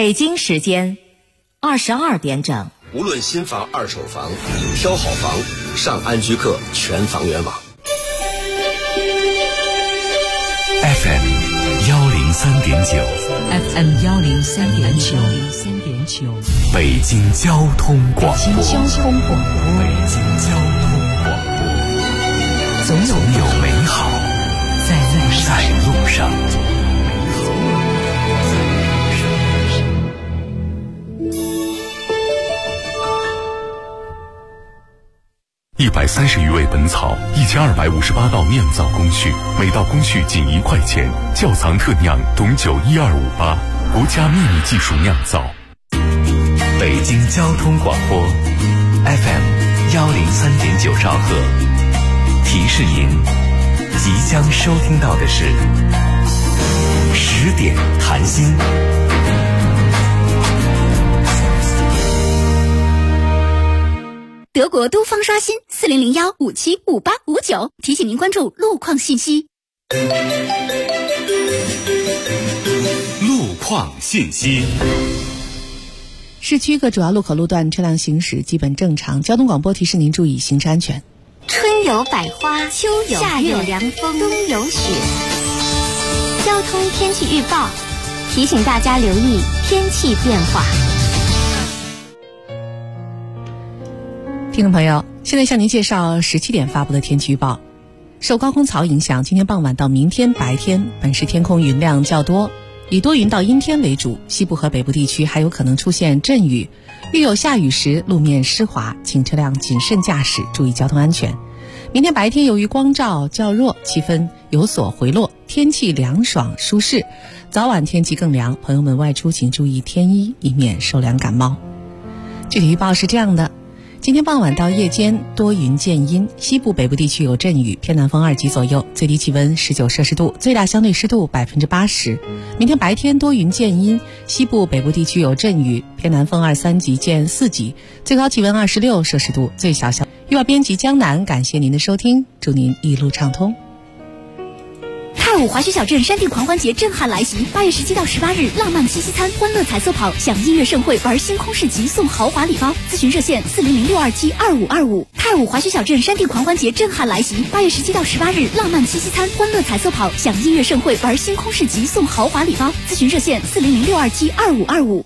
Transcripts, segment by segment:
北京时间22点整。 无论新房、二手房，挑好房，上安居客全房源网。 FM 103.9 FM 103.9 北京交通广播。 北京交通广播，总有美好在路上。 130余味本草，1258道酿造工序，每道工序仅1块钱。窖藏特酿董酒12588，国家秘密技术酿造。 北京交通广播 FM 103.9兆赫，提示您即将收听到的是10点谈心。 德国东方刷新4001575859，提醒您关注路况信息。 路况信息。 市区各主要路口路段车辆行驶基本正常，交通广播提示您注意行车安全。 春有百花，秋有夏有凉风，冬有雪。交通天气预报提醒大家留意天气变化。 听众朋友，现在向您介绍17点发布的天气预报。受高空槽影响，今天傍晚到明天白天，本市天空云量较多，以多云到阴天为主，西部和北部地区还有可能出现阵雨，遇有下雨时路面湿滑，请车辆谨慎驾驶，注意交通安全。明天白天由于光照较弱，气温有所回落，天气凉爽舒适，早晚天气更凉，朋友们外出请注意添衣，以免受凉感冒。具体预报是这样的：今天傍晚到夜间多云见阴，西部北部地区有阵雨，偏南风2级左右，最低气温19摄氏度，最大相对湿度80%。明天白天多云见阴，西部北部地区有阵雨，偏南风2、3级见4级，最高气温26摄氏度，最小预报编辑江南，感谢您的收听，祝您一路畅通。 泰武滑雪小镇山地狂欢节震撼来袭，8月17到18日，浪漫七夕餐、欢乐彩色跑，享音乐盛会，玩星空市集，送豪华礼包。咨询热线400-627-2525。泰武滑雪小镇山地狂欢节震撼来袭，8月17到18日，浪漫七夕餐、欢乐彩色跑，享音乐盛会，玩星空市集，送豪华礼包。咨询热线400-627-2525。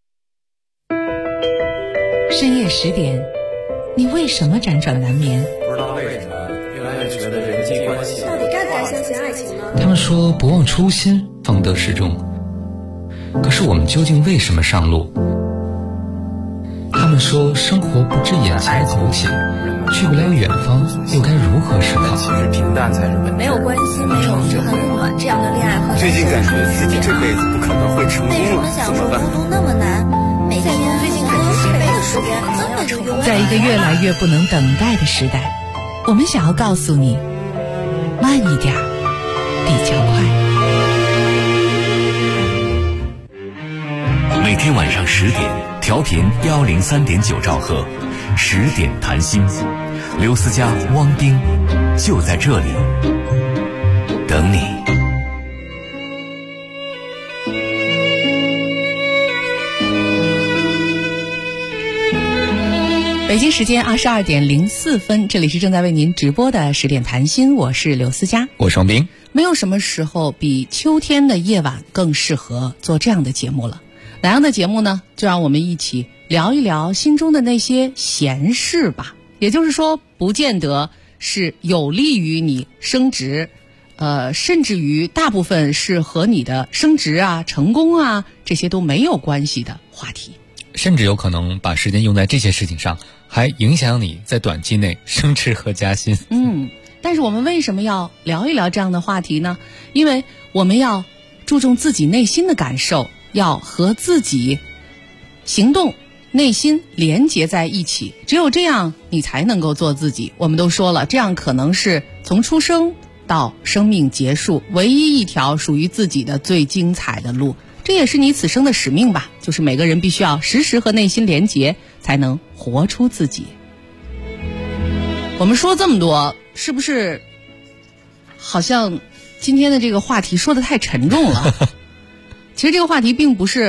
深夜10点，你为什么辗转难眠？ 不知道为什么越来越觉得人际关系到底该不该相信爱情呢？ 他们说不忘初心方得始终，可是我们究竟为什么上路？他们说生活不止眼前的苟且，去不了远方又该如何是好？ 其实平淡才是本质。 没有关系，没有遗憾暖，这样的恋爱和最近感觉自己这辈子不可能会成功了，怎么办？ 孤独那么难，每天最近感觉这辈子时间根本就用不了。 在一个越来越不能等待的时代，我们想要告诉你，慢一点比较快。 每天晚上10点，调频103.9兆赫，10点谈心，刘思佳、汪冰就在这里等你。 北京时间22点04分，这里是正在为您直播的10点谈心，我是刘思佳， 我是王冰。 没有什么时候比秋天的夜晚更适合做这样的节目了。哪样的节目呢？就让我们一起聊一聊心中的那些闲事吧。也就是说，不见得是有利于你升职，甚至于大部分是和你的升职啊、成功啊这些都没有关系的话题。 甚至有可能把时间用在这些事情上，还影响你在短期内升职和加薪。 但是我们为什么要聊一聊这样的话题呢？因为我们要注重自己内心的感受，要和自己行动、内心连结在一起，只有这样你才能够做自己。我们都说了，这样可能是从出生到生命结束唯一一条属于自己的最精彩的路。这也是你此生的使命吧，就是每个人必须要时时和内心连结，才能活出自己。我们说这么多，是不是好像今天的这个话题说得太沉重了？其实这个话题并不是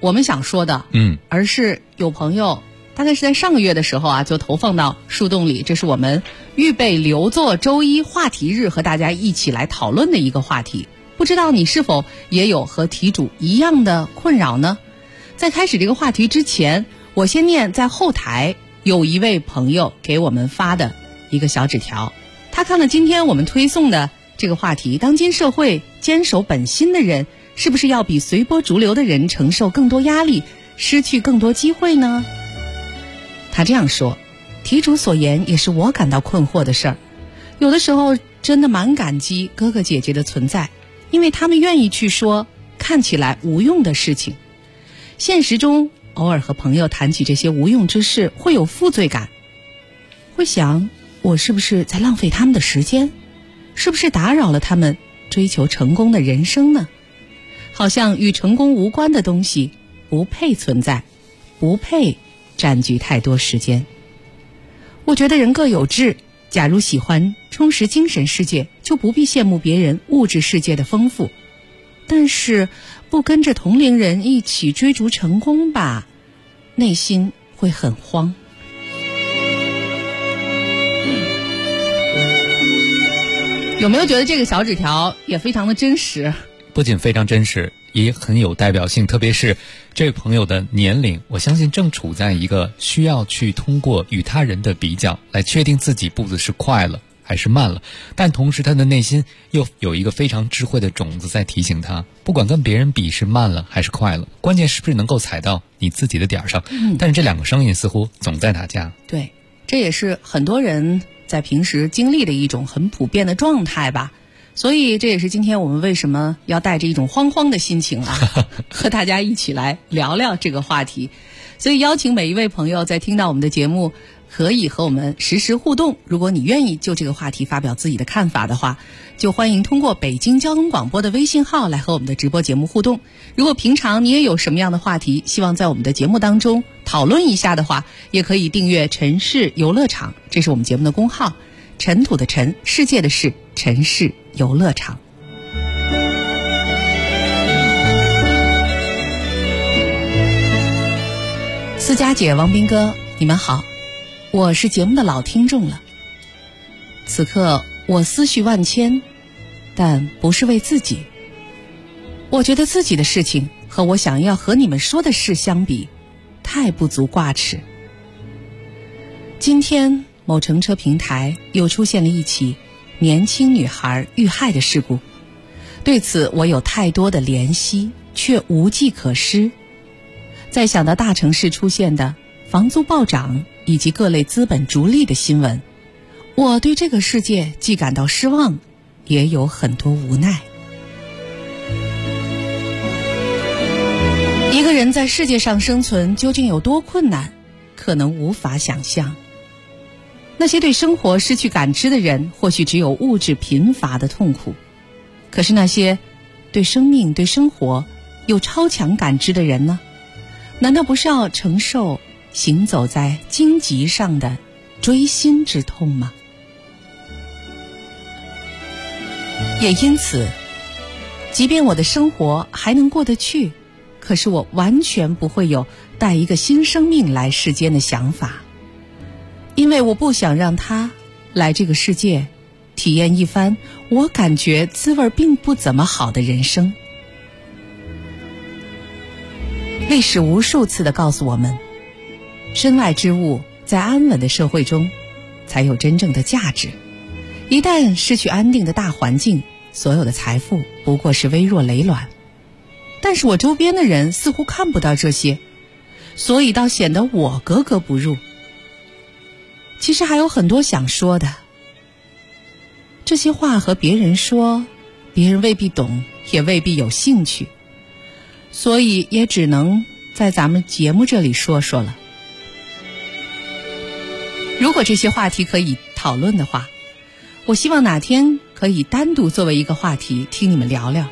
我们想说的，而是有朋友大概是在上个月的时候就投放到树洞里，这是我们预备留作周一话题日和大家一起来讨论的一个话题。不知道你是否也有和题主一样的困扰呢？在开始这个话题之前，我先念在后台有一位朋友给我们发的一个小纸条。他看了今天我们推送的这个话题，当今社会坚守本心的人是不是要比随波逐流的人承受更多压力，失去更多机会呢？他这样说，题主所言也是我感到困惑的事儿。有的时候真的蛮感激哥哥姐姐的存在，因为他们愿意去说看起来无用的事情。现实中偶尔和朋友谈起这些无用之事，会有负罪感，会想我是不是在浪费他们的时间，是不是打扰了他们追求成功的人生呢？好像与成功无关的东西不配存在，不配占据太多时间。我觉得人各有志，假如喜欢充实精神世界，就不必羡慕别人物质世界的丰富。但是不跟着同龄人一起追逐成功吧，内心会很慌。有没有觉得这个小纸条也非常的真实？ 不仅非常真实，也很有代表性，特别是这位朋友的年龄，我相信正处在一个需要去通过与他人的比较来确定自己步子是快了还是慢了，但同时他的内心又有一个非常智慧的种子在提醒他，不管跟别人比是慢了还是快了，关键是不是能够踩到你自己的点上。但是这两个声音似乎总在打架。 对，这也是很多人在平时经历的一种很普遍的状态吧。所以这也是今天我们为什么要带着一种慌慌的心情和大家一起来聊聊这个话题。所以邀请每一位朋友在听到我们的节目可以和我们实时互动，如果你愿意就这个话题发表自己的看法的话，就欢迎通过北京交通广播的微信号来和我们的直播节目互动。如果平常你也有什么样的话题希望在我们的节目当中讨论一下的话，也可以订阅城市游乐场，这是我们节目的公号，尘土的尘，世界的世，城市游乐场。思佳姐、王斌哥，你们好，我是节目的老听众了。此刻我思绪万千，但不是为自己。我觉得自己的事情和我想要和你们说的事相比，太不足挂齿。今天某乘车平台又出现了一起年轻女孩遇害的事故，对此我有太多的怜惜，却无计可施。再想到大城市出现的房租暴涨以及各类资本逐利的新闻，我对这个世界既感到失望，也有很多无奈。一个人在世界上生存究竟有多困难，可能无法想象。那些对生活失去感知的人，或许只有物质贫乏的痛苦，可是那些对生命、对生活有超强感知的人呢？难道不是要承受行走在荆棘上的锥心之痛吗？也因此，即便我的生活还能过得去，可是我完全不会有带一个新生命来世间的想法，因为我不想让他来这个世界体验一番我感觉滋味并不怎么好的人生。历史无数次地告诉我们，身外之物在安稳的社会中才有真正的价值，一旦失去安定的大环境，所有的财富不过是微弱累卵。但是我周边的人似乎看不到这些，所以倒显得我格格不入。其实还有很多想说的，这些话和别人说，别人未必懂，也未必有兴趣，所以也只能在咱们节目这里说说了。如果这些话题可以讨论的话，我希望哪天可以单独作为一个话题听你们聊聊。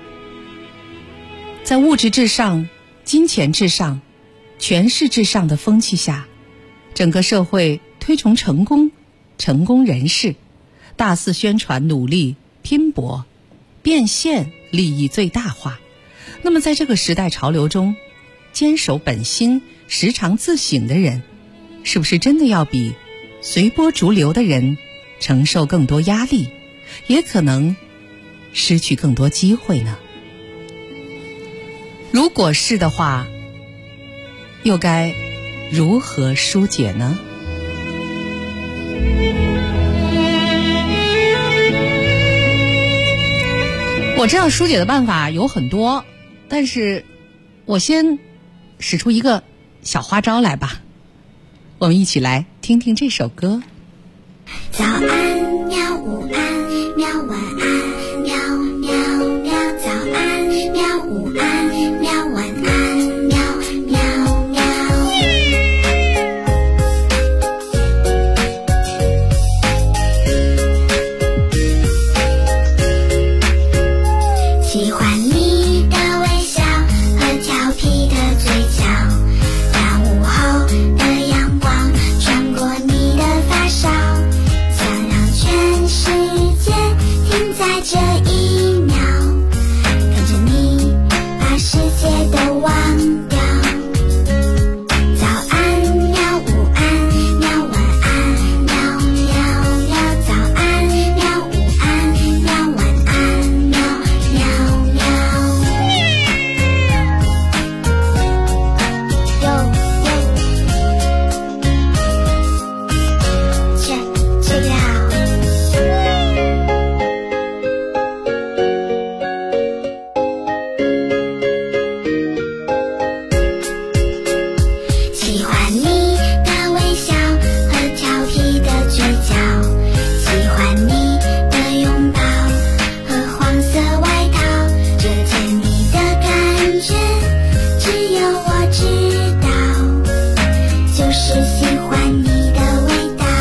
在物质至上、金钱至上、权势至上的风气下，整个社会推崇成功、成功人士，大肆宣传努力、拼搏、变现、利益最大化。那么在这个时代潮流中， 坚守本心、时常自省的人，是不是真的要比随波逐流的人承受更多压力，也可能失去更多机会呢？如果是的话，又该如何疏解呢？我知道疏解的办法有很多，但是我先使出一个小花招来吧。我们一起来听听这首歌。 早安喵，午安喵，晚安喵喵喵，早安喵，午安喵，晚安喵喵喵。喜欢你的微笑和调皮的嘴角，当午后的阳光穿过你的发梢，想让全世界停在这一秒，跟着你把世界都忘掉。早安喵，午安喵，晚安喵喵喵，早安喵，午安喵，晚安喵喵喵。check it out。喜欢你的微笑和调皮的嘴角，喜欢你的拥抱和黄色外套，这甜蜜的感觉只有我知道，就是喜欢你的味道。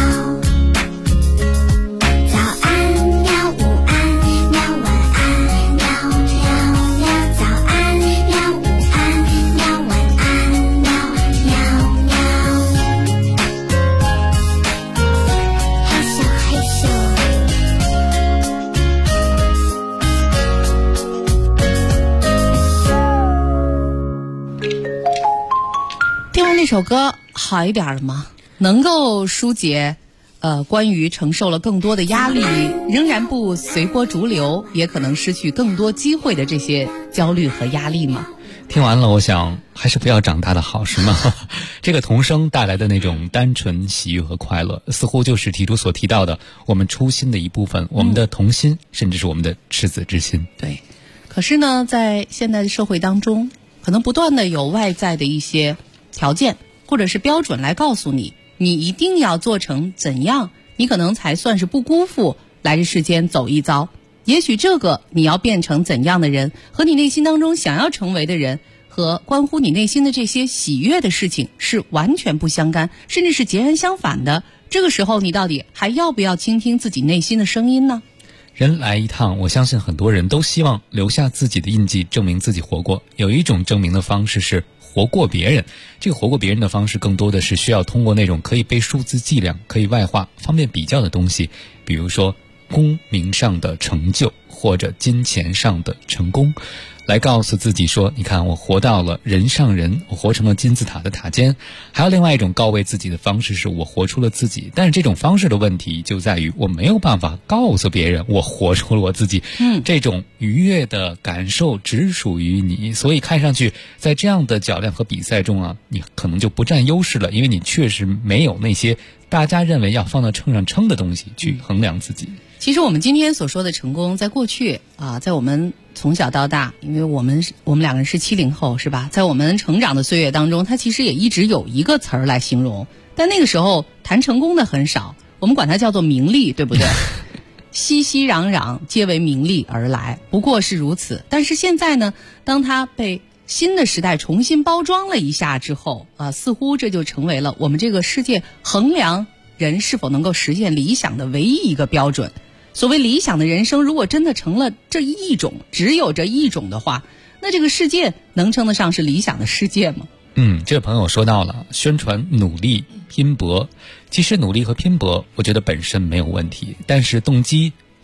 早安喵，午安喵，晚安喵喵喵，早安喵，午安喵，晚安喵喵喵。害羞害羞。 听完这首歌好一点了吗？能够疏解关于承受了更多的压力，仍然不随波逐流，也可能失去更多机会的这些焦虑和压力吗？ 听完了，我想还是不要长大的好，是吗？这个童声带来的那种单纯、喜悦和快乐，似乎就是题主所提到的我们初心的一部分，我们的童心，甚至是我们的赤子之心。 对。可是呢，在现代的社会当中，可能不断的有外在的一些条件或者是标准来告诉你，你一定要做成怎样，你可能才算是不辜负来这世间走一遭。也许这个你要变成怎样的人，和你内心当中想要成为的人，和关乎你内心的这些喜悦的事情是完全不相干，甚至是截然相反的。这个时候你到底还要不要倾听自己内心的声音呢？ 人来一趟，我相信很多人都希望留下自己的印记，证明自己活过。有一种证明的方式是活过别人，这个活过别人的方式更多的是需要通过那种可以被数字计量、可以外化、方便比较的东西，比如说功名上的成就或者金钱上的成功，来告诉自己说，你看我活到了人上人，我活成了金字塔的塔尖。还有另外一种告慰自己的方式是我活出了自己，但是这种方式的问题就在于我没有办法告诉别人我活出了我自己。这种愉悦的感受只属于你，所以看上去在这样的较量和比赛中啊，你可能就不占优势了，因为你确实没有那些大家认为要放到秤上称的东西去衡量自己。 其实我们今天所说的成功，在过去啊，在我们从小到大，因为我们两个人是70后，是吧？在我们成长的岁月当中，它其实也一直有一个词儿来形容，但那个时候谈成功的很少，我们管它叫做名利，对不对？熙熙攘攘皆为名利而来，不过是如此。但是现在呢，当它被新的时代重新包装了一下之后似乎这就成为了我们这个世界衡量人是否能够实现理想的唯一一个标准。所谓理想的人生，如果真的成了这一种，只有这一种的话，那这个世界能称得上是理想的世界吗？ 这位朋友说到了宣传努力拼搏，其实努力和拼搏我觉得本身没有问题，但是动机或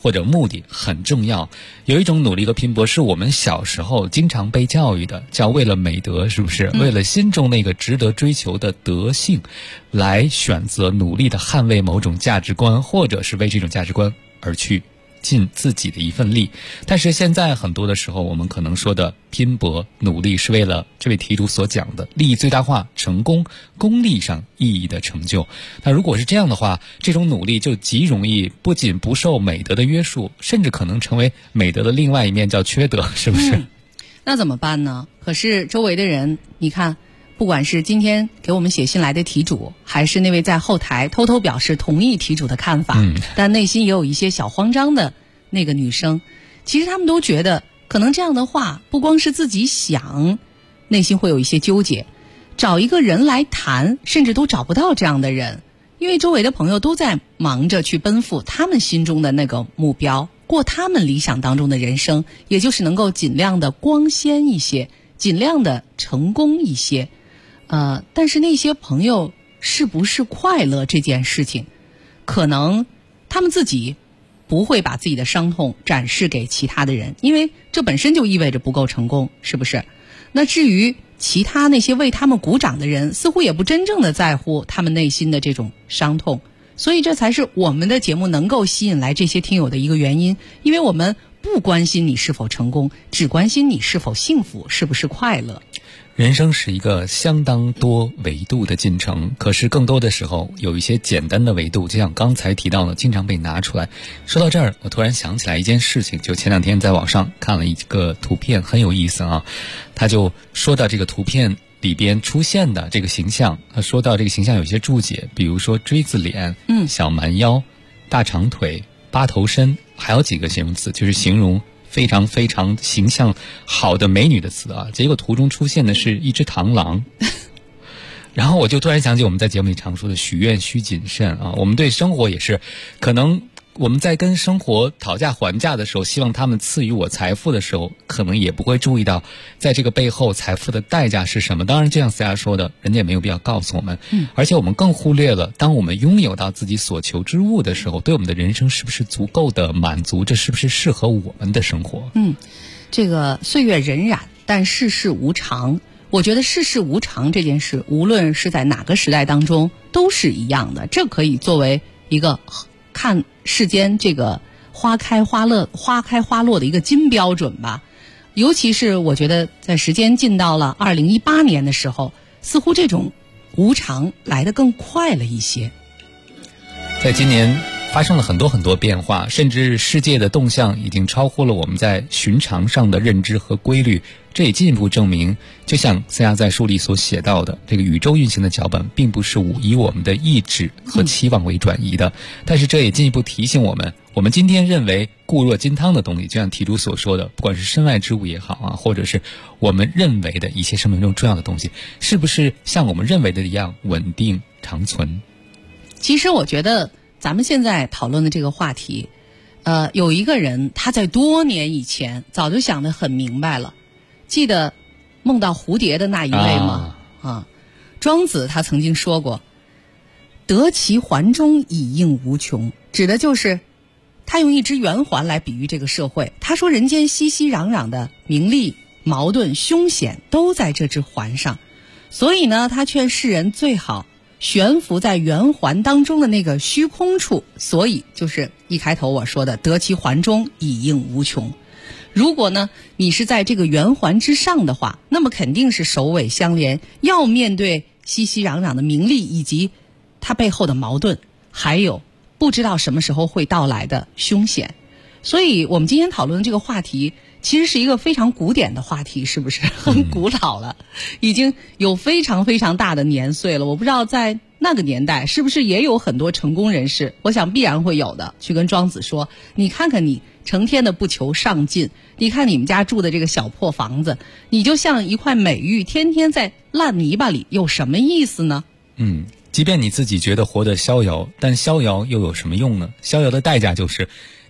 或者目的很重要。有一种努力和拼搏是我们小时候经常被教育的，叫为了美德，是不是？为了心中那个值得追求的德性，来选择努力的捍卫某种价值观，或者是为这种价值观而去尽自己的一份力。但是现在很多的时候，我们可能说的拼搏努力是为了这位题主所讲的利益最大化、成功、功利上意义的成就。那如果是这样的话，这种努力就极容易不仅不受美德的约束，甚至可能成为美德的另外一面，叫缺德，是不是？ 那怎么办呢？可是周围的人，你看，不管是今天给我们写信来的题主，还是那位在后台偷偷表示同意题主的看法，但内心也有一些小慌张的那个女生，其实他们都觉得可能这样的话不光是自己想，内心会有一些纠结，找一个人来谈甚至都找不到这样的人，因为周围的朋友都在忙着去奔赴他们心中的那个目标，过他们理想当中的人生，也就是能够尽量的光鲜一些，尽量的成功一些。但是那些朋友是不是快乐这件事情，可能他们自己不会把自己的伤痛展示给其他的人，因为这本身就意味着不够成功，是不是？那至于其他那些为他们鼓掌的人，似乎也不真正的在乎他们内心的这种伤痛，所以这才是我们的节目能够吸引来这些听友的一个原因，因为我们不关心你是否成功，只关心你是否幸福，是不是快乐。 人生是一个相当多维度的进程，可是更多的时候有一些简单的维度，就像刚才提到的，经常被拿出来。说到这儿，我突然想起来一件事情，就前两天在网上看了一个图片，很有意思啊。他就说到这个图片里边出现的这个形象，他说到这个形象有些注解，比如说锥子脸、小蛮腰、大长腿、八头身，还有几个形容词，就是形容非常非常形象好的美女的词啊，结果图中出现的是一只螳螂。然后我就突然想起我们在节目里常说的许愿需谨慎啊，我们对生活也是，可能我们在跟生活讨价还价的时候，希望他们赐予我财富的时候，可能也不会注意到在这个背后财富的代价是什么。当然就像思雅说的，人家也没有必要告诉我们，而且我们更忽略了当我们拥有到自己所求之物的时候，对我们的人生是不是足够的满足，这是不是适合我们的生活。 这个岁月荏苒，但世事无常，我觉得世事无常这件事，无论是在哪个时代当中都是一样的，这可以作为一个看世间这个花开花落的一个金标准吧。尤其是我觉得在时间进到了2018年的时候，似乎这种无常来得更快了一些。 在今年发生了很多很多变化，甚至世界的动向已经超乎了我们在寻常上的认知和规律。这也进一步证明，就像思雅在书里所写到的，这个宇宙运行的脚本并不是以我们的意志和期望为转移的。但是这也进一步提醒我们，我们今天认为固若金汤的东西，就像题主所说的，不管是身外之物也好啊，或者是我们认为的一些生命中重要的东西，是不是像我们认为的一样稳定长存？ 其实我觉得咱们现在讨论的这个话题，有一个人他在多年以前早就想得很明白了。记得梦到蝴蝶的那一位吗？庄子他曾经说过，得其环中以应无穷，指的就是他用一只圆环来比喻这个社会。他说人间熙熙攘攘的名利、矛盾、凶险都在这只环上，所以呢，他劝世人最好悬浮在圆环当中的那个虚空处，所以就是一开头我说的得其环中以应无穷。如果呢，你是在这个圆环之上的话，那么肯定是首尾相连，要面对熙熙攘攘的名利以及它背后的矛盾，还有不知道什么时候会到来的凶险。所以我们今天讨论的这个话题其实是一个非常古典的话题，是不是很古老了，已经有非常非常大的年岁了。我不知道在那个年代是不是也有很多成功人士，我想必然会有的，去跟庄子说，你看看你成天的不求上进，你看你们家住的这个小破房子，你就像一块美玉，天天在烂泥巴里，有什么意思呢？即便你自己觉得活得逍遥，但逍遥又有什么用呢？逍遥的代价就是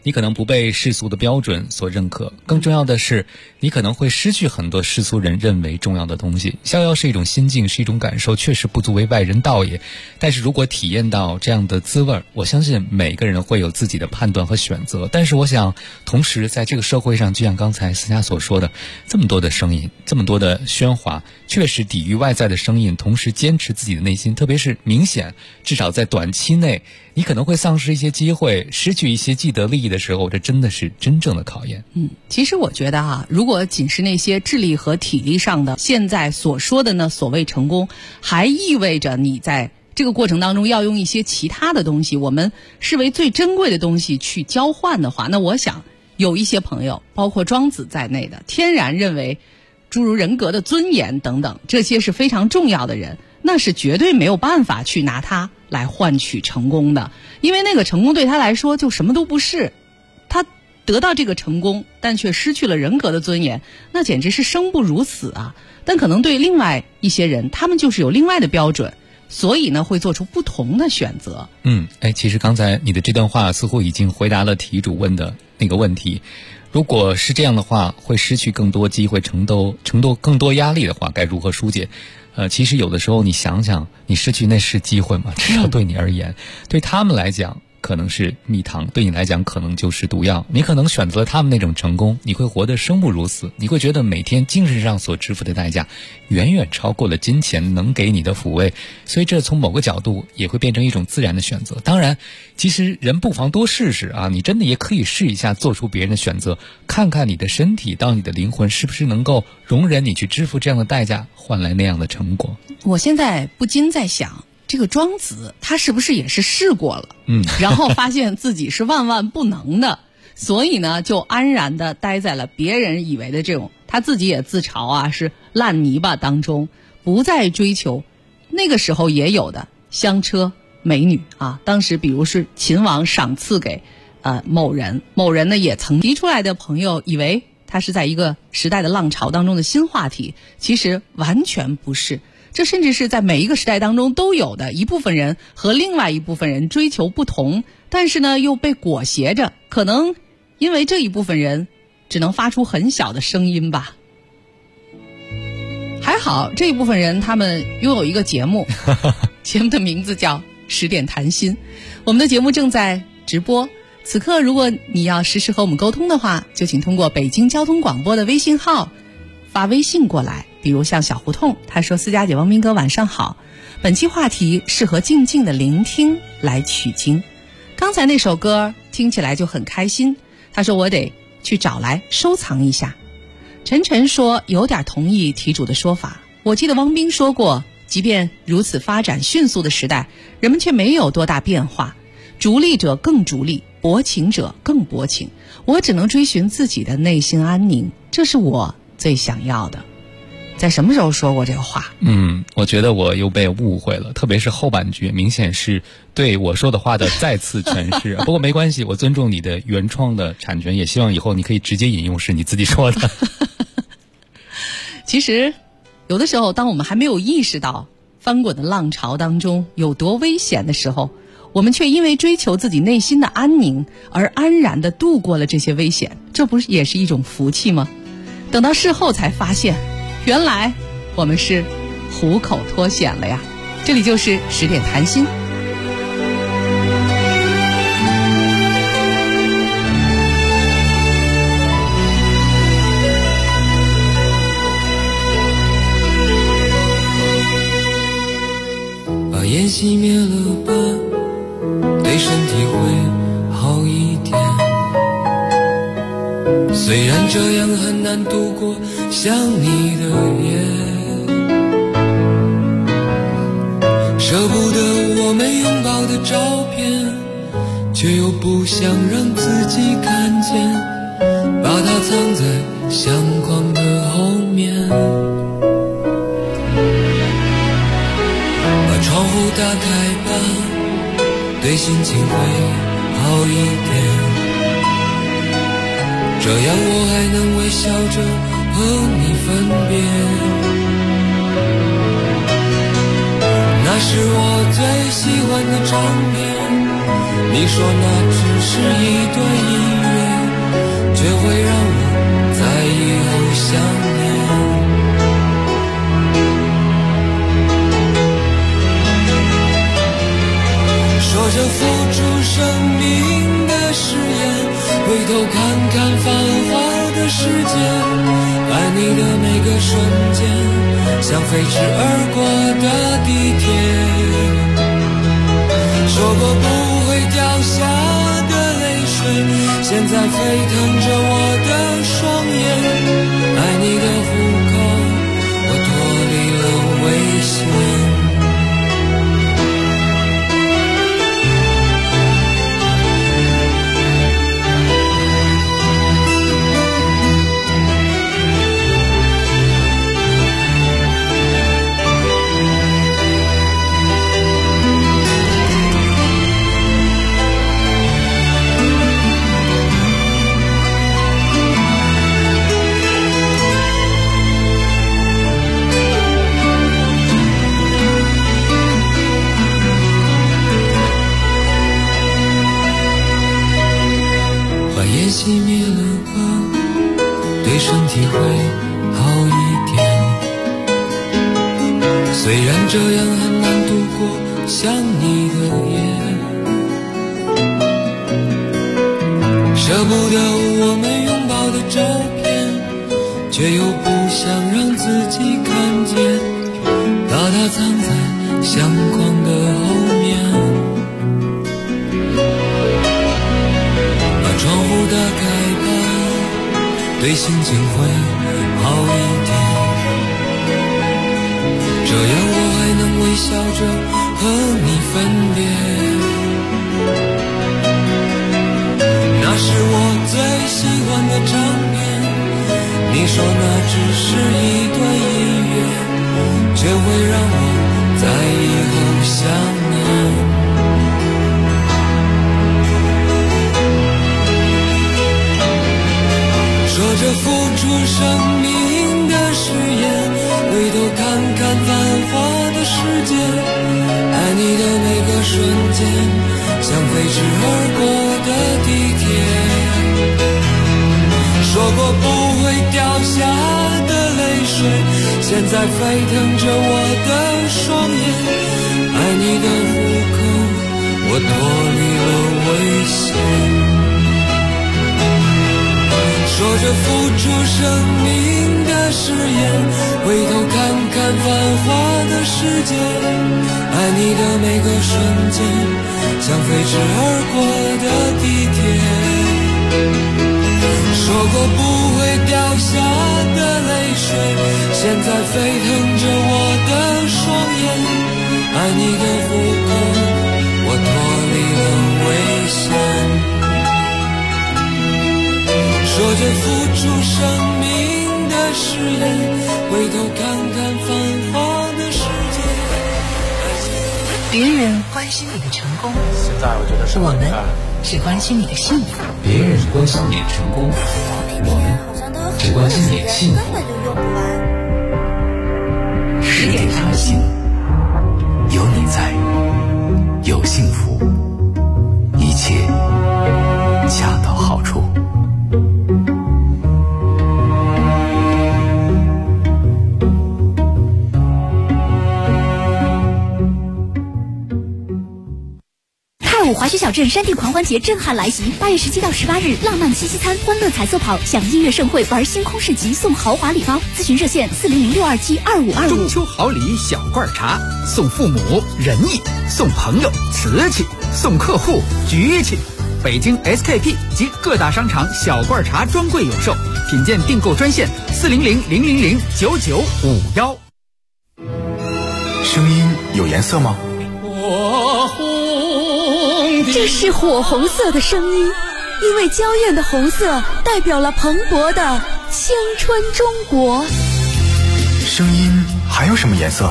你可能不被世俗的标准所认可，更重要的是你可能会失去很多世俗人认为重要的东西。逍遥是一种心境，是一种感受，确实不足为外人道也。但是如果体验到这样的滋味，我相信每个人会有自己的判断和选择。但是我想同时在这个社会上，就像刚才思佳所说的，这么多的声音，这么多的喧哗，确实抵御外在的声音，同时坚持自己的内心，特别是明显至少在短期内你可能会丧失一些机会，失去一些既得利益的时候，这真的是真正的考验。 其实我觉得如果仅是那些智力和体力上的现在所说的呢所谓成功，还意味着你在这个过程当中要用一些其他的东西，我们视为最珍贵的东西去交换的话，那我想有一些朋友，包括庄子在内的，天然认为诸如人格的尊严等等，这些是非常重要的人，那是绝对没有办法去拿它来换取成功的，因为那个成功对他来说就什么都不是。他得到这个成功，但却失去了人格的尊严，那简直是生不如死啊！但可能对另外一些人，他们就是有另外的标准，所以呢会做出不同的选择。 其实刚才你的这段话似乎已经回答了题主问的那个问题。如果是这样的话，会失去更多机会，承担更多压力的话，该如何疏解？其实有的时候你想想，你失去那是机会吗？至少对你而言，对他们来讲可能是蜜糖，对你来讲可能就是毒药。你可能选择他们那种成功，你会活得生不如死，你会觉得每天精神上所支付的代价远远超过了金钱能给你的抚慰，所以这从某个角度也会变成一种自然的选择。当然其实人不妨多试试你真的也可以试一下做出别人的选择，看看你的身体到你的灵魂是不是能够容忍你去支付这样的代价，换来那样的成果。 我现在不禁在想，这个庄子他是不是也是试过了，然后发现自己是万万不能的，所以呢就安然地待在了别人以为的这种，他自己也自嘲是烂泥巴当中，不再追求那个时候也有的香车美女当时比如是秦王赏赐给某人呢也曾提出来的朋友以为他是在一个时代的浪潮当中的新话题，其实完全不是。这甚至是在每一个时代当中都有的，一部分人和另外一部分人追求不同，但是呢又被裹挟着，可能因为这一部分人只能发出很小的声音吧。还好这一部分人他们拥有一个节目节目的名字叫10点谈心，我们的节目正在直播，此刻如果你要实时和我们沟通的话，就请通过北京交通广播的微信号发微信过来，比如像小胡同，他说思佳姐王明哥晚上好，本期话题适合静静的聆听来取经，刚才那首歌听起来就很开心，他说我得去找来收藏一下。晨晨说有点同意题主的说法，我记得汪冰说过，即便如此发展迅速的时代，人们却没有多大变化，逐利者更逐利，薄情者更薄情，我只能追寻自己的内心安宁，这是我最想要的。在什么时候说过这个话？ 我觉得我又被误会了，特别是后半句明显是对我说的话的再次诠释不过没关系，我尊重你的原创的产权，也希望以后你可以直接引用是你自己说的其实有的时候当我们还没有意识到翻滚的浪潮当中有多危险的时候，我们却因为追求自己内心的安宁而安然地度过了这些危险，这不是也是一种福气吗？等到事后才发现，原来我们是虎口脱险了呀。这里就是10点谈心。 把烟熄灭了吧，对身体会好一点。虽然这样很难度过想你的夜，舍不得我们拥抱的照片，却又不想让自己看见，把它藏在相框的后面。把窗户打开吧，对心情会好一点，这样我还能微笑着和你分别。那是我最喜欢的唱片，你说那只是一对音乐， 世界，爱你的每个瞬间，像飞驰而过的地铁。说过不会掉下的泪水，现在沸腾着我的双眼。爱你的虎口，我脱离了危险。熄灭了光，对身体会好一点。虽然这样很难度过想你的夜，舍不得我们拥抱的照片，却又不想让自己看见，把它藏在相框的后面。窗户打开吧，对心情会好一点，这样我还能微笑着和你分别。那是我最喜欢的唱片，你说那只是一段音乐，却会让我在以后想念。说着付出生命的誓言，回头看看繁华的世界，爱你的每个瞬间，像飞驰而过的地铁。说过不会掉下的泪水，现在沸腾着我的双眼。爱你的虎口，我脱离了危险。说着付出生命的誓言，回头看看繁华的世界，爱你的每个瞬间，像飞驰而过的地铁。说过不会掉下的泪水，现在沸腾着我的双眼。爱你的虎口，我脱离了危险。说着付出生命的誓言，回头看看繁华的世界。 别人关心你的成功， 现在我觉得我们只关心你的幸福。 别人关心你的成功，我们只关心你的幸福。 10点谈心，有你在，有幸福，一切恰到好处。 滑雪小镇山地狂欢节震撼来袭，8月17到18日，浪漫七夕餐、欢乐彩色跑，享音乐盛会，玩星空市集，送豪华礼包。咨询热线400-627-2525。 中秋好礼小罐茶，送父母仁义，送朋友瓷器，送客户局气。北京 SKP 及各大商场小罐茶专柜有售，品鉴订购专线400-000-9951。 声音有颜色吗？ 这是火红色的声音，因为娇艳的红色代表了蓬勃的青春中国。 声音还有什么颜色？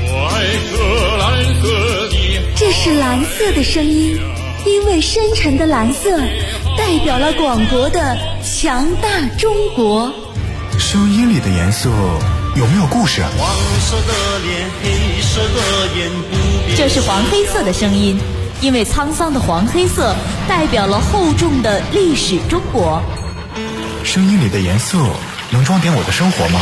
这是蓝色的声音，因为深沉的蓝色代表了广博的强大中国。 声音里的颜色有没有故事？ 黄色的脸，黑色的眼，不变。 这是黄黑色的声音，因为沧桑的黄黑色代表了厚重的历史中国。 声音里的颜色能装点我的生活吗？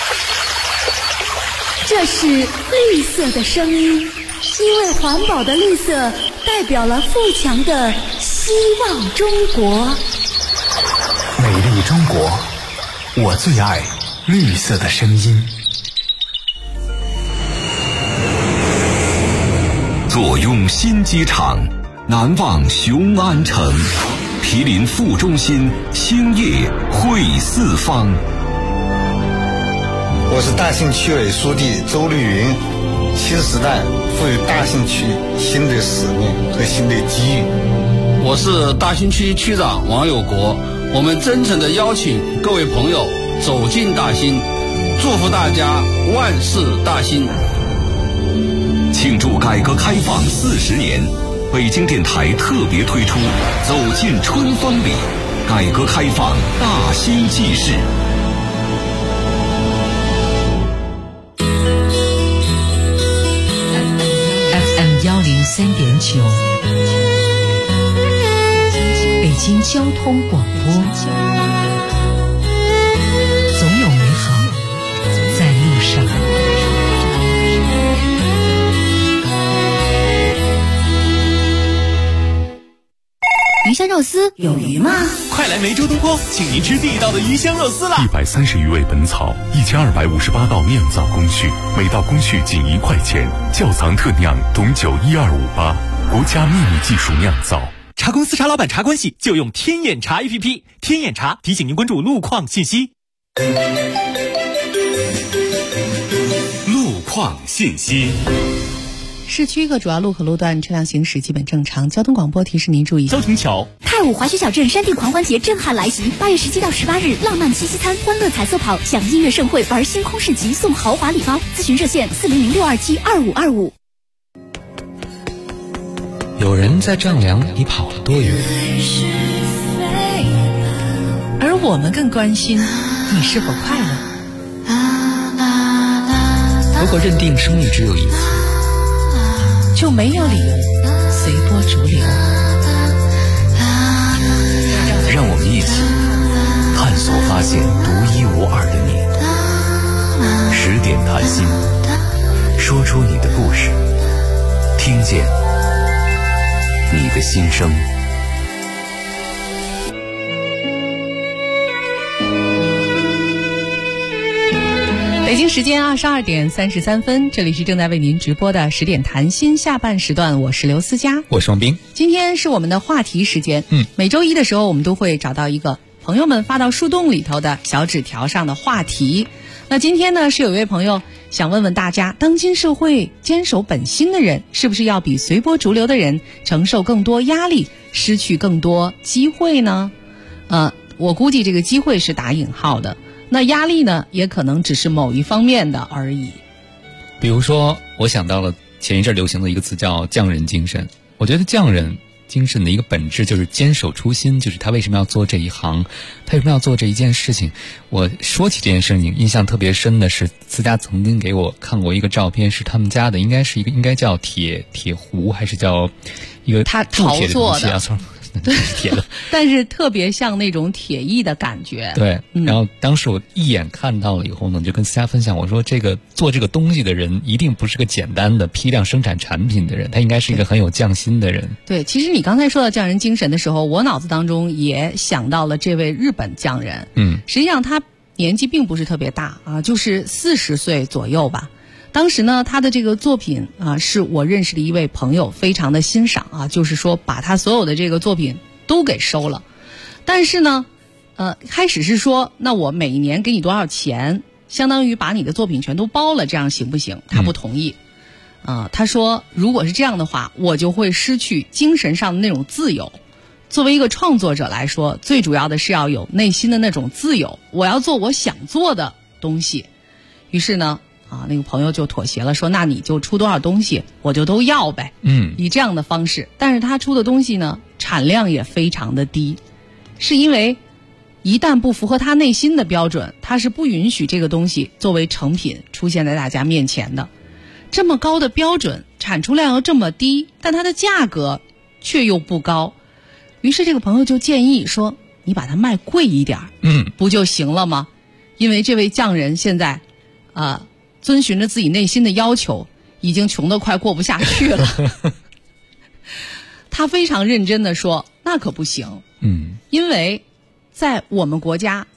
这是绿色的声音，因为环保的绿色代表了富强的希望中国。 美丽中国， 我最爱绿色的声音。 坐拥新机场，难忘雄安城，毗邻副中心，兴业汇四方。 我是大兴区委书记周绿云，新时代赋予大兴区新的使命和新的机遇。 我是大兴区区长王有国，我们真诚地邀请各位朋友走进大兴，祝福大家万事大兴。 庆祝改革开放40年，北京电台特别推出《走进春风里》，改革开放大兴纪事。 FM103.9，北京交通广播，总有美好在路上。 鱼香肉丝有鱼吗？ 快来梅州东坡，请您吃地道的鱼香肉丝啦 ！130余味本草，1258道酿造工序，每道工序仅1块钱。窖藏特酿董酒12588，国家秘密技术酿造。 茶公司茶老板茶关系就用天眼茶 APP， 天眼茶提醒您关注路况信息。 路况信息。 市区各主要路口路段车辆行驶基本正常，交通广播提示您注意。 交通桥。 太武滑雪小镇山地狂欢节震撼来袭，8月17到18日，浪漫七夕餐、欢乐彩色跑，享音乐盛会，玩星空市集，送豪华礼包。咨询热线400-627-2525。 有人在丈量你跑了多远， 而我们更关心你是否快乐。 如果认定生命只有一次， 就没有理由随波逐流。 让我们一起探索发现独一无二的你。10点谈心，说出你的故事，听见你的心声。 北京时间22点33分，这里是正在为您直播的10点谈心下半时段，我是刘思佳， 我是王斌。 今天是我们的话题时间，每周一的时候我们都会找到一个朋友们发到树洞里头的小纸条上的话题。那今天呢，是有一位朋友想问问大家，当今社会坚守本心的人，是不是要比随波逐流的人承受更多压力，失去更多机会呢？我估计这个机会是打引号的，那压力呢，也可能只是某一方面的而已。 比如说，我想到了前一阵流行的一个词叫匠人精神。我觉得匠人精神的一个本质就是坚守初心，就是他为什么要做这一行，他为什么要做这一件事情。我说起这件事情，印象特别深的是，思佳曾经给我看过一个照片，是他们家的，应该叫铁壶，还是叫一个他陶做的对，铁的， 但是特别像那种铁艺的感觉。 对，然后当时我一眼看到了以后呢，就跟思佳分享，我说做这个东西的人一定不是个简单的批量生产产品的人，他应该是一个很有匠心的人。 对，其实你刚才说到匠人精神的时候，我脑子当中也想到了这位日本匠人。实际上他年纪并不是特别大啊，就是40岁左右吧。当时呢，他的这个作品啊，是我认识的一位朋友非常的欣赏啊，就是说把他所有的这个作品都给收了。但是呢，开始是说，那我每一年给你多少钱，相当于把你的作品全都包了，这样行不行？他不同意。他说，如果是这样的话，我就会失去精神上的那种自由。作为一个创作者来说，最主要的是要有内心的那种自由，我要做我想做的东西。于是呢，那个朋友就妥协了，说那你就出多少东西我就都要呗。以这样的方式，但是他出的东西呢，产量也非常的低，是因为一旦不符合他内心的标准，他是不允许这个东西作为成品出现在大家面前的。这么高的标准，产出量又这么低，但它的价格却又不高，于是这个朋友就建议说，你把它卖贵一点，不就行了吗？因为这位匠人现在遵循着自己内心的要求，已经穷得快过不下去了。他非常认真地说，那可不行。因为在我们国家，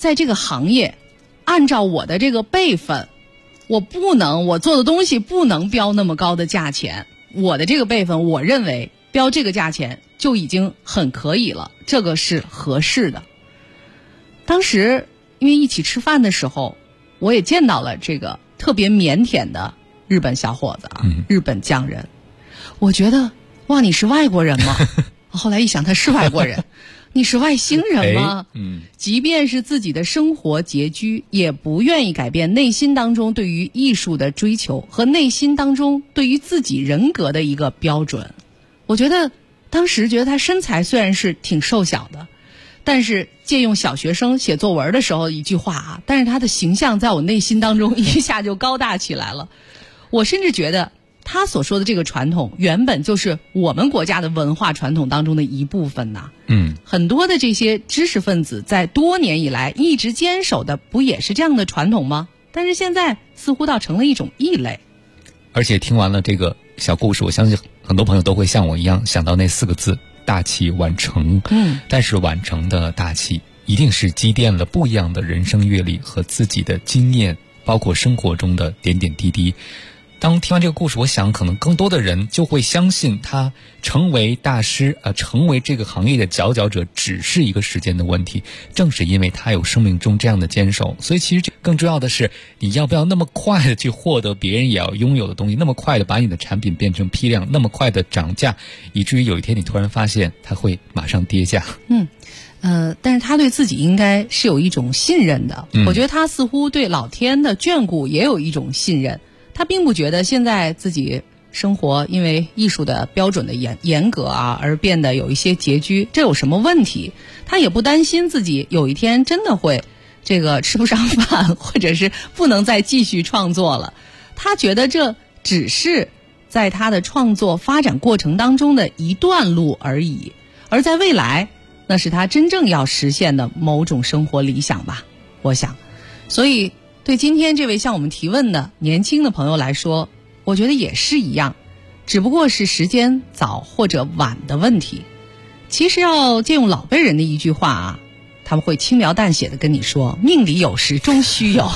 在这个行业，按照我的这个辈分，我做的东西不能标那么高的价钱。我的这个辈分，我认为标这个价钱就已经很可以了，这个是合适的。当时因为一起吃饭的时候，我也见到了这个特别腼腆的日本小伙子啊，日本匠人。我觉得哇，你是外国人吗？后来一想，他是外国人。你是外星人吗？即便是自己的生活拮据，也不愿意改变内心当中对于艺术的追求和内心当中对于自己人格的一个标准。我觉得当时觉得他身材虽然是挺瘦小的，但是借用小学生写作文的时候一句话啊，但是他的形象在我内心当中一下就高大起来了。我甚至觉得他所说的这个传统原本就是我们国家的文化传统当中的一部分呐。很多的这些知识分子在多年以来一直坚守的不也是这样的传统吗？但是现在似乎倒成了一种异类。 而且听完了这个小故事，我相信很多朋友都会像我一样想到那4个字：大器晚成。但是晚成的大器一定是积淀了不一样的人生阅历和自己的经验，包括生活中的点点滴滴。当听完这个故事，我想可能更多的人就会相信他成为大师成为这个行业的佼佼者只是一个时间的问题。正是因为他有生命中这样的坚守，所以其实更重要的是你要不要那么快的去获得别人也要拥有的东西，那么快的把你的产品变成批量，那么快的涨价，以至于有一天你突然发现它会马上跌价。 但是他对自己应该是有一种信任的。我觉得他似乎对老天的眷顾也有一种信任。他并不觉得现在自己生活因为艺术的标准的严格啊而变得有一些拮据，这有什么问题？他也不担心自己有一天真的会这个吃不上饭，或者是不能再继续创作了。他觉得这只是在他的创作发展过程当中的一段路而已，而在未来那是他真正要实现的某种生活理想吧，我想。所以对今天这位向我们提问的年轻的朋友来说，我觉得也是一样，只不过是时间早或者晚的问题。其实要借用老辈人的一句话啊，他们会轻描淡写的跟你说，命里有时终须有。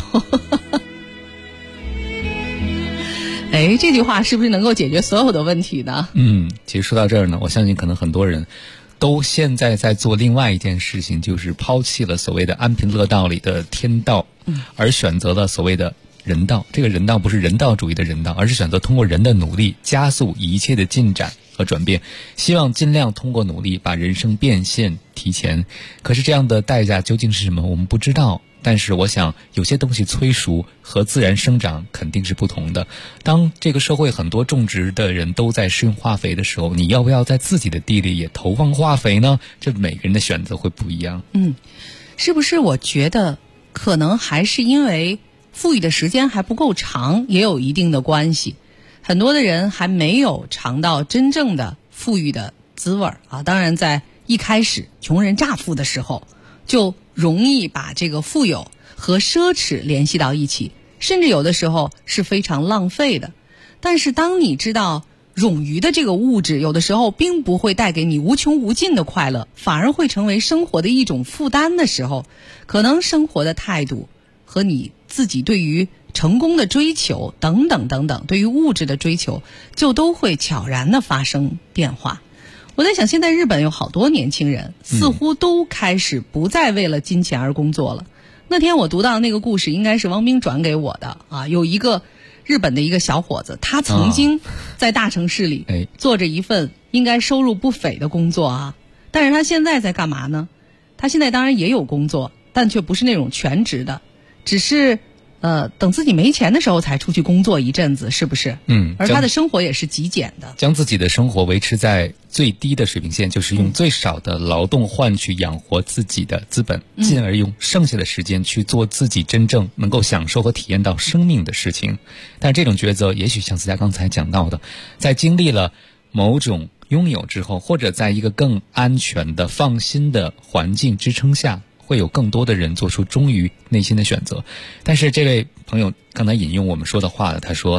这句话是不是能够解决所有的问题呢？ 其实说到这儿呢，我相信可能很多人都现在在做另外一件事情，就是抛弃了所谓的安贫乐道里的天道，而选择了所谓的人道。这个人道不是人道主义的人道，而是选择通过人的努力加速一切的进展和转变，希望尽量通过努力把人生变现提前。可是这样的代价究竟是什么，我们不知道。但是我想有些东西催熟和自然生长肯定是不同的。当这个社会很多种植的人都在使用化肥的时候，你要不要在自己的地里也投放化肥呢？这每个人的选择会不一样。 是不是我觉得可能还是因为富裕的时间还不够长也有一定的关系。很多的人还没有尝到真正的富裕的滋味啊。当然在一开始穷人乍富的时候，就容易把这个富有和奢侈联系到一起，甚至有的时候是非常浪费的。但是当你知道冗余的这个物质有的时候并不会带给你无穷无尽的快乐，反而会成为生活的一种负担的时候，可能生活的态度和你自己对于成功的追求等等等等，对于物质的追求就都会悄然的发生变化。我在想，现在日本有好多年轻人似乎都开始不再为了金钱而工作了。那天我读到那个故事应该是汪冰转给我的啊，有一个日本的一个小伙子，他曾经在大城市里做着一份应该收入不菲的工作啊，但是他现在在干嘛呢？他现在当然也有工作，但却不是那种全职的，只是等自己没钱的时候才出去工作一阵子，是不是？而他的生活也是极简的， 将自己的生活维持在最低的水平线，就是用最少的劳动换取养活自己的资本，进而用剩下的时间去做自己真正能够享受和体验到生命的事情。但这种抉择也许像思佳刚才讲到的，在经历了某种拥有之后，或者在一个更安全的放心的环境支撑下，会有更多的人做出忠于内心的选择。但是这位朋友刚才引用我们说的话了，他说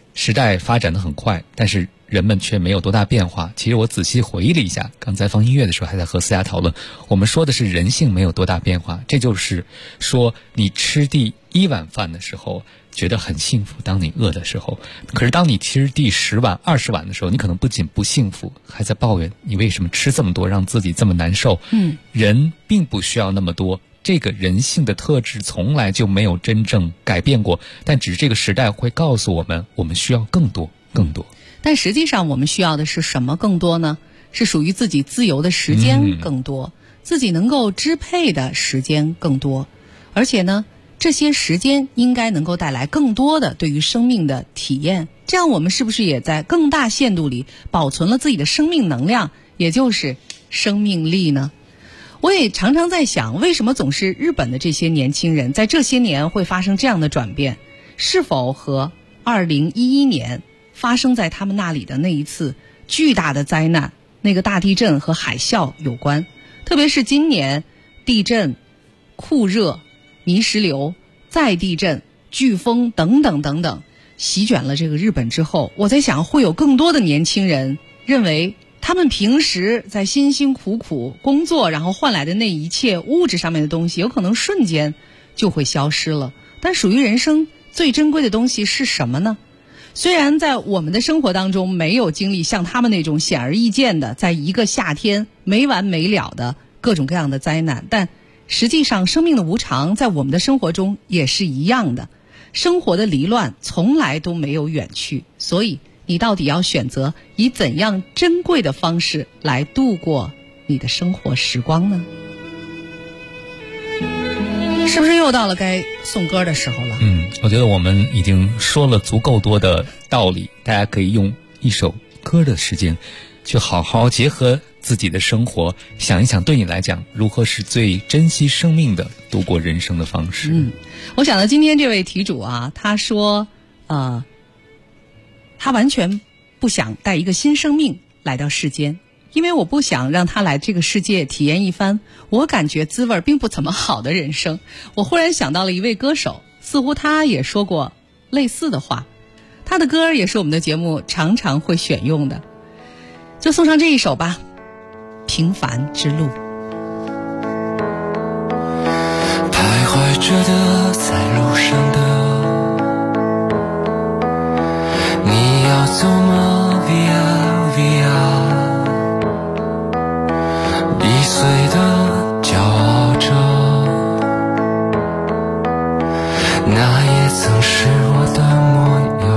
时代发展得很快，但是人们却没有多大变化。其实我仔细回忆了一下，刚才放音乐的时候还在和思雅讨论，我们说的是人性没有多大变化，这就是说你吃第1碗饭的时候觉得很幸福，当你饿的时候，可是当你吃第10碗20碗的时候，你可能不仅不幸福，还在抱怨你为什么吃这么多，让自己这么难受。人并不需要那么多，这个人性的特质从来就没有真正改变过，但只是这个时代会告诉我们，我们需要更多更多。 但实际上我们需要的是什么更多呢？是属于自己自由的时间更多，自己能够支配的时间更多，而且呢，这些时间应该能够带来更多的对于生命的体验，这样我们是不是也在更大限度里保存了自己的生命能量，也就是生命力呢？我也常常在想，为什么总是日本的这些年轻人在这些年会发生这样的转变？是否和2011年发生在他们那里的那一次巨大的灾难，那个大地震和海啸有关？特别是今年地震、酷热、泥石流、再地震、飓风等等等等席卷了这个日本之后，我在想，会有更多的年轻人认为他们平时在辛辛苦苦工作然后换来的那一切物质上面的东西，有可能瞬间就会消失了。但属于人生最珍贵的东西是什么呢？虽然在我们的生活当中没有经历像他们那种显而易见的在一个夏天没完没了的各种各样的灾难，但实际上生命的无常在我们的生活中也是一样的，生活的离乱从来都没有远去。所以你到底要选择以怎样珍贵的方式来度过你的生活时光呢？是不是又到了该送歌的时候了？ 我觉得我们已经说了足够多的道理，大家可以用一首歌的时间去好好结合自己的生活，想一想对你来讲如何是最珍惜生命的度过人生的方式。 我想到今天这位题主啊，他说他完全不想带一个新生命来到世间，因为我不想让他来这个世界体验一番我感觉滋味并不怎么好的人生。我忽然想到了一位歌手，似乎他也说过类似的话，他的歌也是我们的节目常常会选用的，就送上这一首吧，平凡之路。 徘徊着的，在路上的，你要走吗 Via Via， 易碎的骄傲着，那也曾是我的模样，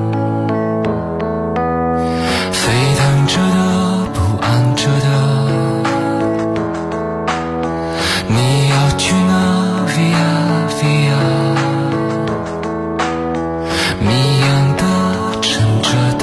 沸腾着的，不安着的，你要去哪 Via Via， 谜样的沉着的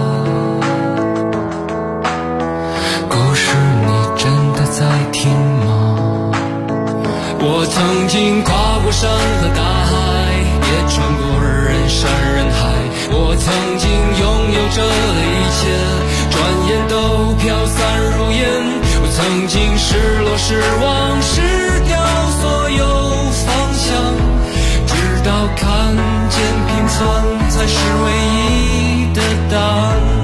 故事，你真的在听吗？我曾经跨过山和大海，也穿过人山人海，我曾经拥有着的一切，转眼都飘散如烟。我曾经失落失望失掉所有方向，直到看见平凡才是唯一的答案。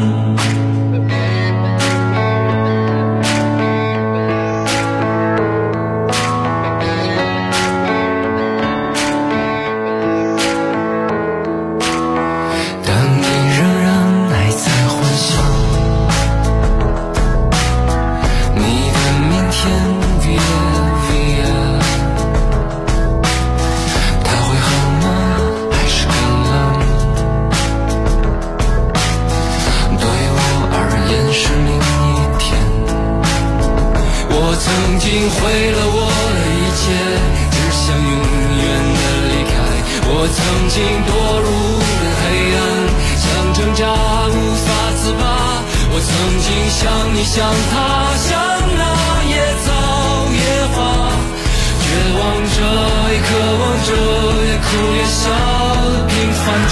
曾经毁了我的一切，只想永远的离开。我曾经堕入了黑暗，想挣扎无法自拔。我曾经像你像他像那野草野花，绝望着也渴望着，也哭也笑，平凡着。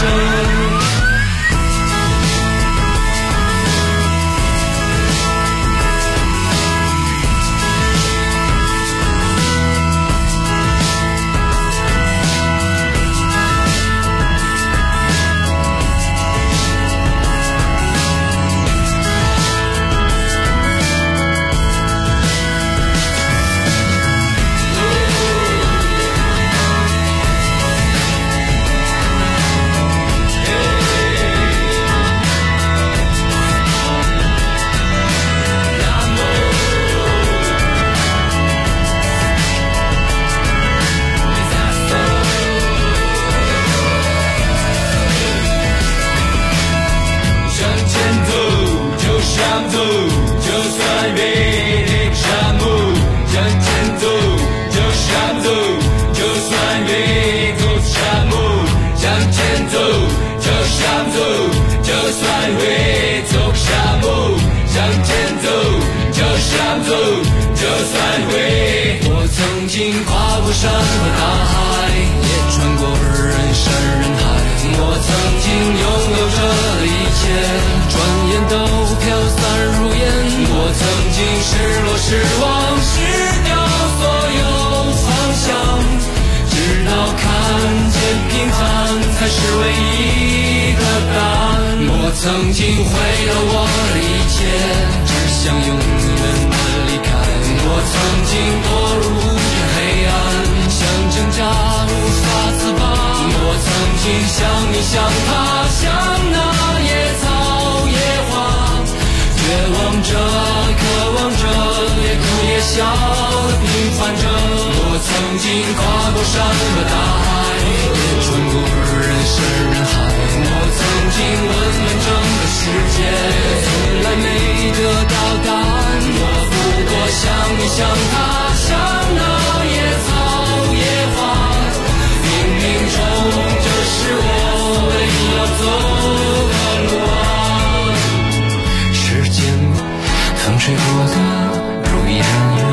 走，就算越走沙漠，向前走，就想走，就算越走沙漠，向前走，就想走，就算会。我曾经跨过山和大海，也穿过人山人海。我曾经拥有着一切，转眼都飘散如烟。我曾经失落失望，失掉所有方向，直到看见平凡才是唯一的答案。我曾经毁了我的一切，只想永远的离开。我曾经堕入无边黑暗，想挣扎无法自拔。我曾经像你像他像那野草野花，绝望着渴望着也哭也笑的平凡着。我曾经跨过山和大海，也穿过人山人海。我曾经问遍整个世界，从来没得到答案。我不过像你像他像那野草野花，冥冥中这是我唯一要走的路啊。时间风吹过的如烟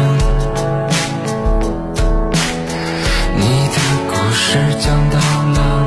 云，你的故事讲到了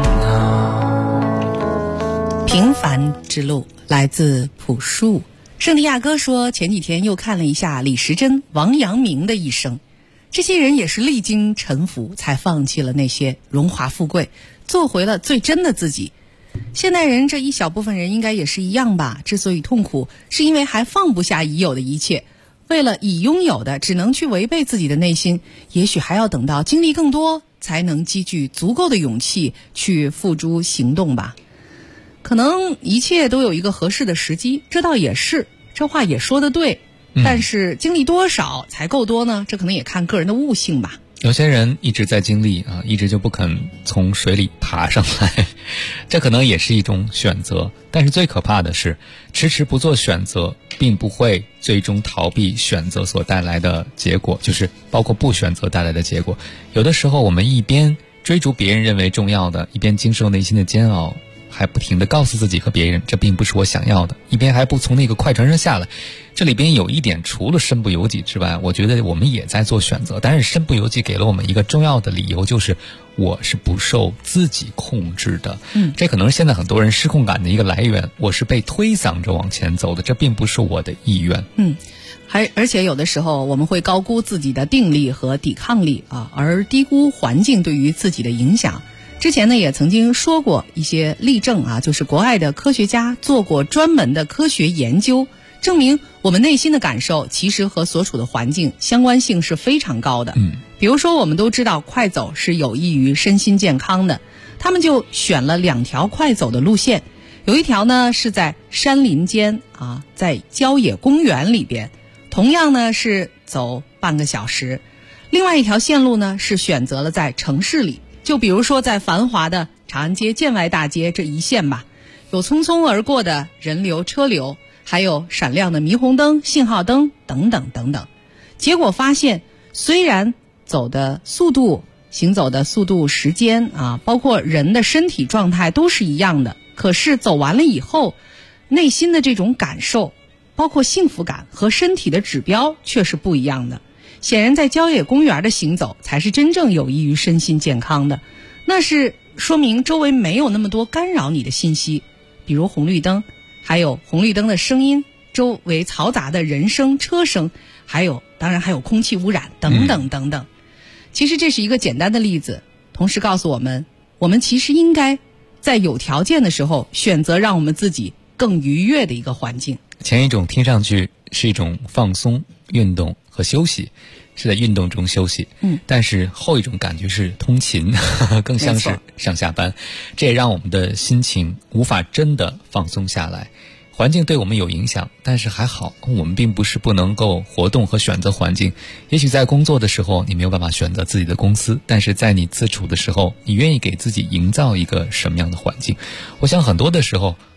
哪？ 平凡之路来自朴树。圣地亚哥说，前几天又看了一下李时珍、王阳明的一生，这些人也是历经沉浮才放弃了那些荣华富贵，做回了最真的自己。现代人这一小部分人应该也是一样吧，之所以痛苦，是因为还放不下已有的一切，为了已拥有的只能去违背自己的内心，也许还要等到经历更多才能积聚足够的勇气去付诸行动吧。可能一切都有一个合适的时机，这倒也是，这话也说得对，但是经历多少才够多呢？这可能也看个人的悟性吧。 有些人一直在经历啊，一直就不肯从水里爬上来，这可能也是一种选择。但是最可怕的是，迟迟不做选择，并不会最终逃避选择所带来的结果，就是包括不选择带来的结果。有的时候我们一边追逐别人认为重要的，一边经受内心的煎熬，还不停地告诉自己和别人，这并不是我想要的，一边还不从那个快船上下来。这里边有一点，除了身不由己之外，我觉得我们也在做选择，但是身不由己给了我们一个重要的理由，就是我是不受自己控制的。这可能是现在很多人失控感的一个来源，我是被推搡着往前走的，这并不是我的意愿。 而且有的时候我们会高估自己的定力和抵抗力啊，而低估环境对于自己的影响。之前呢也曾经说过一些例证啊，就是国外的科学家做过专门的科学研究，证明我们内心的感受其实和所处的环境相关性是非常高的。比如说我们都知道快走是有益于身心健康的，他们就选了2条快走的路线，有一条呢是在山林间啊，在郊野公园里边，同样呢是走半个小时。另外一条线路呢是选择了在城市里，就比如说在繁华的长安街、建外大街这一线吧，有匆匆而过的人流车流，还有闪亮的霓虹灯、信号灯等等等等。结果发现，虽然走的速度、行走的速度、时间啊，包括人的身体状态都是一样的，可是走完了以后，内心的这种感受，包括幸福感和身体的指标却是不一样的。显然在郊野公园的行走才是真正有益于身心健康的，那是说明周围没有那么多干扰你的信息，比如红绿灯，还有红绿灯的声音，周围嘈杂的人声车声，当然还有空气污染等等等等。其实这是一个简单的例子，同时告诉我们其实应该在有条件的时候选择让我们自己更愉悦的一个环境。 前一种听上去是一种放松、运动和休息，是在运动中休息。但是后一种感觉是通勤，更像是上下班，这也让我们的心情无法真的放松下来。环境对我们有影响，但是还好，我们并不是不能够活动和选择环境。也许在工作的时候你没有办法选择自己的公司，但是在你自处的时候，你愿意给自己营造一个什么样的环境。我想很多的时候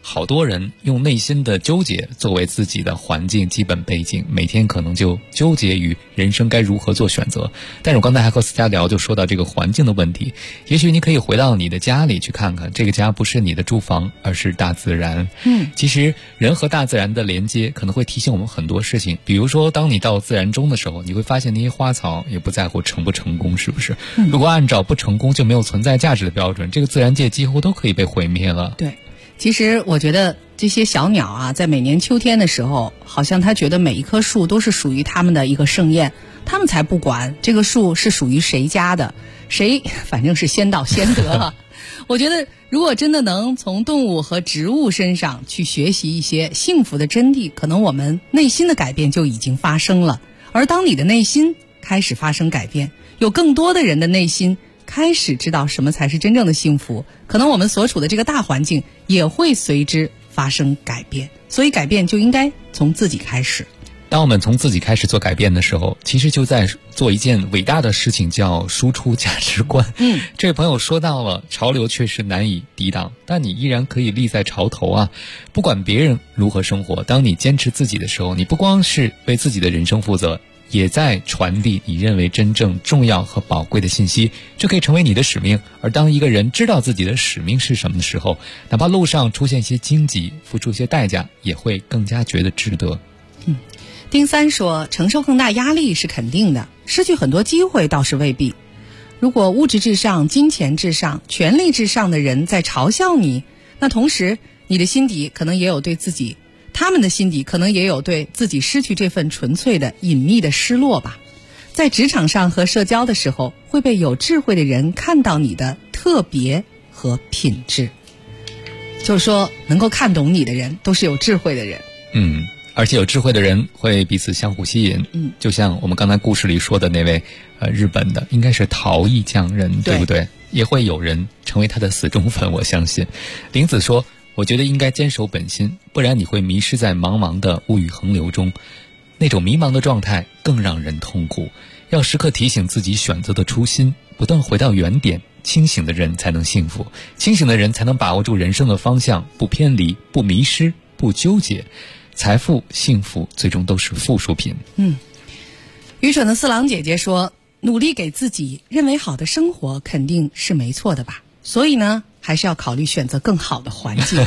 好多人用内心的纠结作为自己的环境基本背景，每天可能就纠结于人生该如何做选择。但是我刚才还和思佳聊，就说到这个环境的问题，也许你可以回到你的家里去看看，这个家不是你的住房，而是大自然。其实人和大自然的连接可能会提醒我们很多事情，比如说当你到自然中的时候，你会发现那些花草也不在乎成不成功，是不是？如果按照不成功就没有存在价值的标准，这个自然界几乎都可以被毁灭了。 对，其实我觉得这些小鸟啊，在每年秋天的时候，好像它觉得每一棵树都是属于它们的一个盛宴，他们才不管这个树是属于谁家的，谁反正是先到先得啊。我觉得如果真的能从动物和植物身上去学习一些幸福的真谛，可能我们内心的改变就已经发生了。而当你的内心开始发生改变，有更多的人的内心开始知道什么才是真正的幸福，可能我们所处的这个大环境也会随之发生改变。所以改变就应该从自己开始。 当我们从自己开始做改变的时候，其实就在做一件伟大的事情，叫输出价值观。这位朋友说到了，潮流确实难以抵挡，但你依然可以立在潮头啊！不管别人如何生活，当你坚持自己的时候，你不光是为自己的人生负责，也在传递你认为真正重要和宝贵的信息，这可以成为你的使命。而当一个人知道自己的使命是什么的时候，哪怕路上出现一些荆棘，付出一些代价，也会更加觉得值得。 丁三说，承受更大压力是肯定的，失去很多机会倒是未必。如果物质至上、金钱至上、权力至上的人在嘲笑你，那同时你的心底可能也有对自己，他们的心底可能也有对自己失去这份纯粹的隐秘的失落吧。在职场上和社交的时候，会被有智慧的人看到你的特别和品质。就是说，能够看懂你的人都是有智慧的人。 而且有智慧的人会彼此相互吸引。就像我们刚才故事里说的那位日本的应该是陶艺匠人，对不对？也会有人成为他的死忠粉，我相信。林子说，我觉得应该坚守本心，不然你会迷失在茫茫的物欲横流中，那种迷茫的状态更让人痛苦。要时刻提醒自己选择的初心，不断回到原点。清醒的人才能幸福，清醒的人才能把握住人生的方向，不偏离，不迷失，不纠结。财富、幸福最终都是附属品。 愚蠢的四郎姐姐说，努力给自己认为好的生活肯定是没错的吧，所以呢还是要考虑选择更好的环境。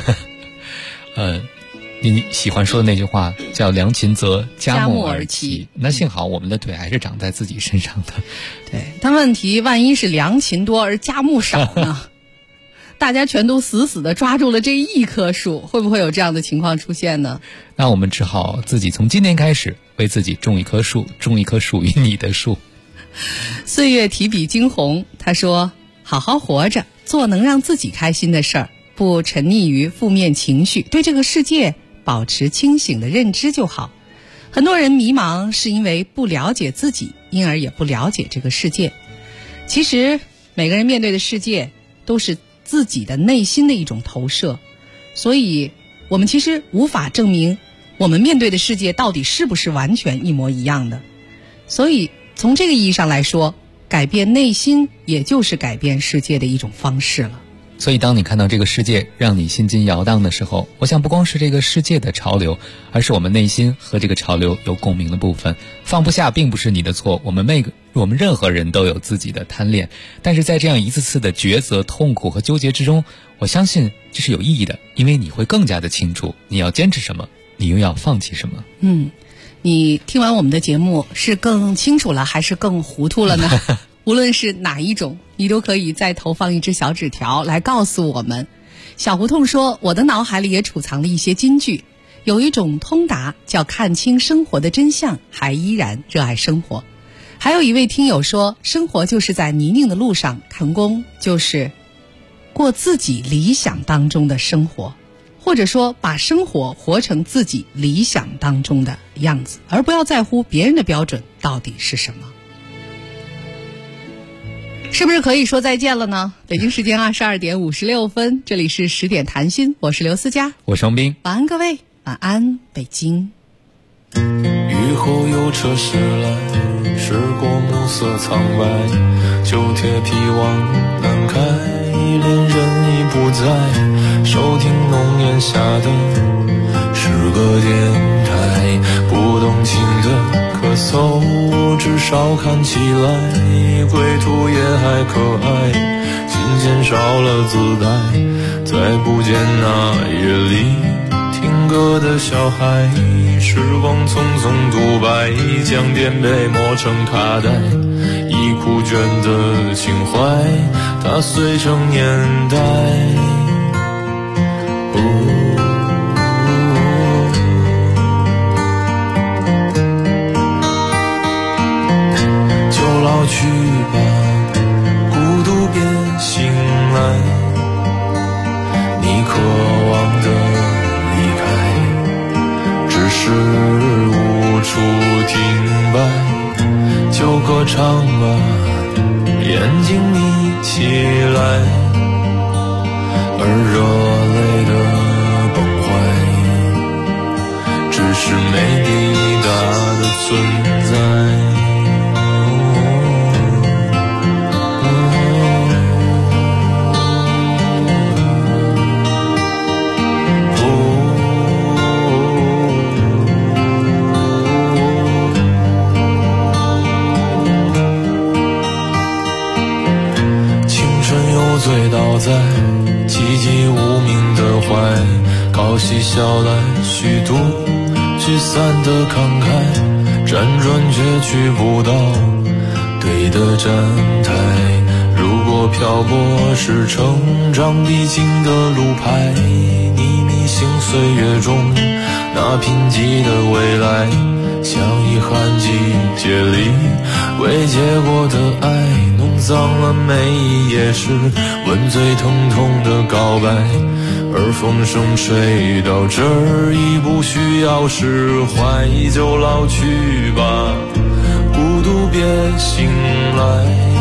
你喜欢说的那句话叫良禽择佳木而栖，那幸好我们的腿还是长在自己身上的。 对，但问题万一是良禽多而佳木少呢？大家全都死死地抓住了这一棵树，会不会有这样的情况出现呢？ 那我们只好自己从今天开始为自己种一棵树，种一棵属于你的树。 岁月提笔惊鸿，他说，好好活着，做能让自己开心的事儿，不沉溺于负面情绪，对这个世界保持清醒的认知就好。很多人迷茫是因为不了解自己，因而也不了解这个世界。其实每个人面对的世界都是自己的内心的一种投射，所以我们其实无法证明我们面对的世界到底是不是完全一模一样的。所以从这个意义上来说，改变内心也就是改变世界的一种方式了。 所以当你看到这个世界让你心惊摇荡的时候，我想不光是这个世界的潮流，而是我们内心和这个潮流有共鸣的部分。放不下并不是你的错，我们任何人都有自己的贪恋，但是在这样一次次的抉择、痛苦和纠结之中，我相信这是有意义的，因为你会更加的清楚你要坚持什么，你又要放弃什么。 你听完我们的节目是更清楚了还是更糊涂了呢？无论是哪一种，你都可以再投放一只小纸条来告诉我们。小胡同说，我的脑海里也储藏了一些金句，有一种通达叫看清生活的真相，还依然热爱生活。还有一位听友说，生活就是在泥泞的路上，成功就是过自己理想当中的生活，或者说把生活活成自己理想当中的样子，而不要在乎别人的标准到底是什么。是不是可以说再见了呢？北京时间22点56分，这里是10点谈心，我是刘思佳， 我是王斌。 晚安各位，晚安北京。 雨后有车驶来，驶过暮色苍白，旧铁皮往南开。 恋人已不在，收听浓烟下的是个电台，不动情的咳嗽，至少看起来归途也还可爱，琴弦少了姿态，再不见那夜里听歌的小孩，时光匆匆独白，将颠沛磨成卡带，已枯倦的情怀它碎成年代。就老去吧，孤独别醒来，你渴望的离开只是无处停摆，就歌唱吧，眼睛眯起来，而热泪的崩坏只是没抵达的存在。醉倒在寂寂无名的怀，高嬉笑来虚度，聚散的慷慨，辗转却去不到对的站台。如果漂泊是成长必经的路牌，你迷信岁月中那贫瘠的未来，像遗憾季节里未结果的爱，弄脏了每一页是吻最疼痛的告白，而风声吹到这儿已不需要释怀，就老去吧，孤独别醒来，